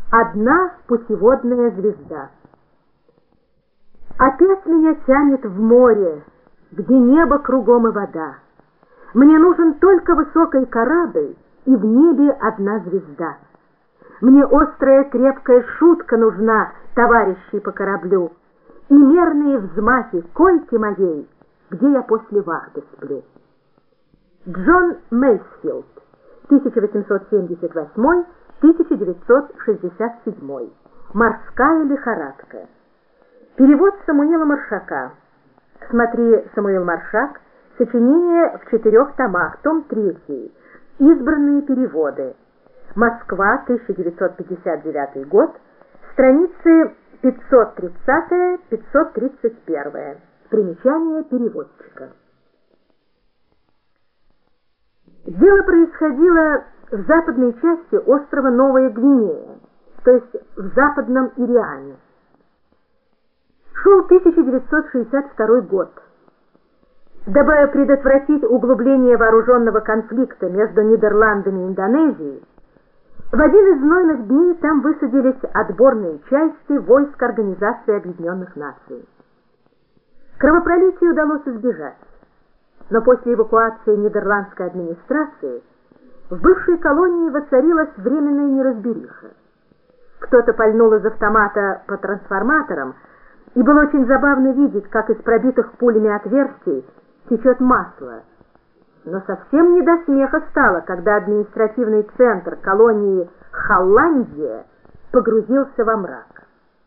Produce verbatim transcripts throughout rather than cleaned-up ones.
Одна путеводная звезда. Опять меня тянет в море, где небо кругом и вода. Мне нужен только высокий корабль, и в небе одна звезда. Мне острая крепкая шутка нужна, товарищи по кораблю, и мерные взмахи койки моей, где я после вахты сплю. Джон Мейсфилд, тысяча восемьсот семьдесят восьмой — тысяча девятьсот шестьдесят седьмой. Морская лихорадка. Перевод Самуила Маршака. Смотри «Самуил Маршак», сочинение в четырех томах, том третий. Избранные переводы. Москва, тысяча девятьсот пятьдесят девятый год, страницы пятьсот тридцать — пятьсот тридцать один. Примечание переводчика. Дело происходило в западной части острова Новая Гвинея, то есть в западном Ириане. Шел тысяча девятьсот шестьдесят второй год. Дабы предотвратить углубление вооруженного конфликта между Нидерландами и Индонезией, в один из знойных дней там высадились отборные части войск Организации Объединенных Наций. Кровопролитию удалось избежать, но после эвакуации нидерландской администрации в бывшей колонии воцарилась временная неразбериха. Кто-то пальнул из автомата по трансформаторам, и было очень забавно видеть, как из пробитых пулями отверстий течет масло. Но совсем не до смеха стало, когда административный центр колонии Холландия погрузился во мрак.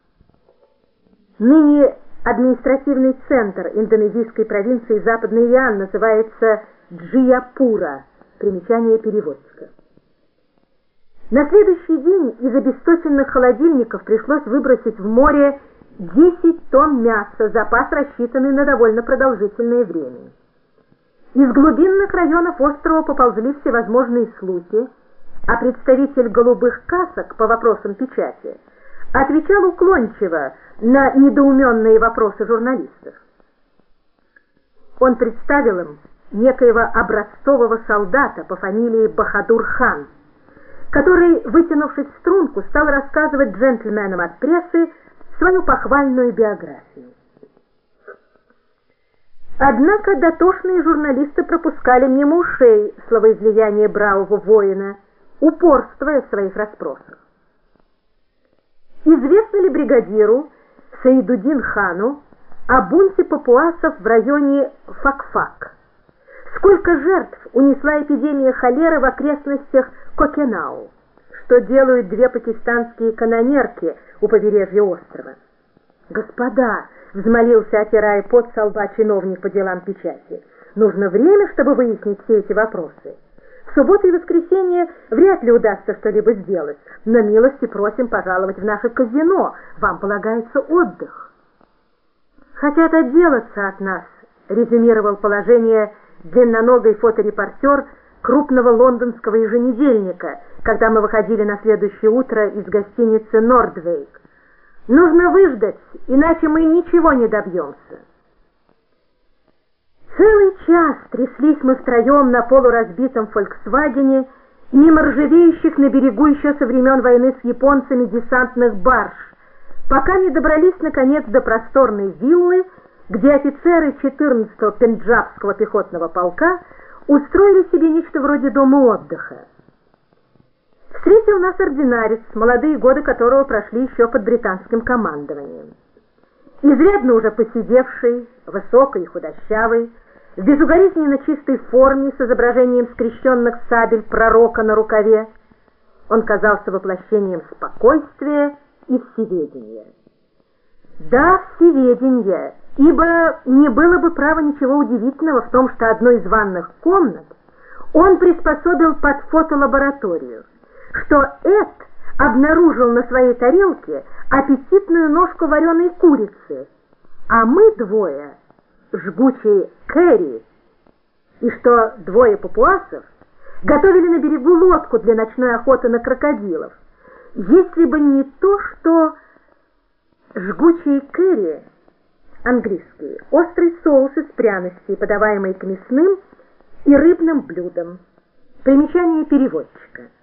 Ныне административный центр индонезийской провинции Западный Ириан называется Джияпура. Примечание переводчика. На следующий день из обесточенных холодильников пришлось выбросить в море десять тонн мяса, запас, рассчитанный на довольно продолжительное время. Из глубинных районов острова поползли всевозможные слухи, а представитель голубых касок по вопросам печати отвечал уклончиво на недоуменные вопросы журналистов. Он представил им некоего образцового солдата по фамилии Бахадур-хан, который, вытянувшись в струнку, стал рассказывать джентльменам от прессы свою похвальную биографию. Однако дотошные журналисты пропускали мимо ушей словоизлияние бравого воина, упорствуя в своих расспросах. Известно ли бригадиру Саидуддин-хану о бунте папуасов в районе Фак-Фак? Сколько жертв унесла эпидемия холеры в окрестностях Кокенау? Что делают две пакистанские канонерки у побережья острова? «Господа», — взмолился, отирая пот со лба чиновник по делам печати, — «нужно время, чтобы выяснить все эти вопросы. В субботу и воскресенье вряд ли удастся что-либо сделать, но милости просим пожаловать в наше казино, вам полагается отдых». «Хотят отделаться от нас», — резюмировал положение длинноногий фоторепортер крупного лондонского еженедельника, когда мы выходили на следующее утро из гостиницы «Нордвейк». «Нужно выждать, иначе мы ничего не добьемся». Целый час тряслись мы втроем на полуразбитом «Фольксвагене» мимо ржавеющих на берегу еще со времен войны с японцами десантных барж, пока не добрались наконец до просторной виллы, где офицеры четырнадцатого пенджабского пехотного полка устроили себе нечто вроде дома отдыха. Встретил нас ординарец, молодые годы которого прошли еще под британским командованием. Изрядно уже посидевший, высокий и худощавый, в безукоризненно чистой форме с изображением скрещенных сабель пророка на рукаве, он казался воплощением спокойствия и всеведения. Да, всеведения, ибо не было бы права ничего удивительного в том, что одну из ванных комнат он приспособил под фотолабораторию, что Эд обнаружил на своей тарелке аппетитную ножку вареной курицы, а мы двое — жгучий Кэрри, и что двое папуасов готовили на берегу лодку для ночной охоты на крокодилов, если бы не то, что жгучий Кэрри, английский, острый соус из пряностей, подаваемый к мясным и рыбным блюдам. Примечание переводчика.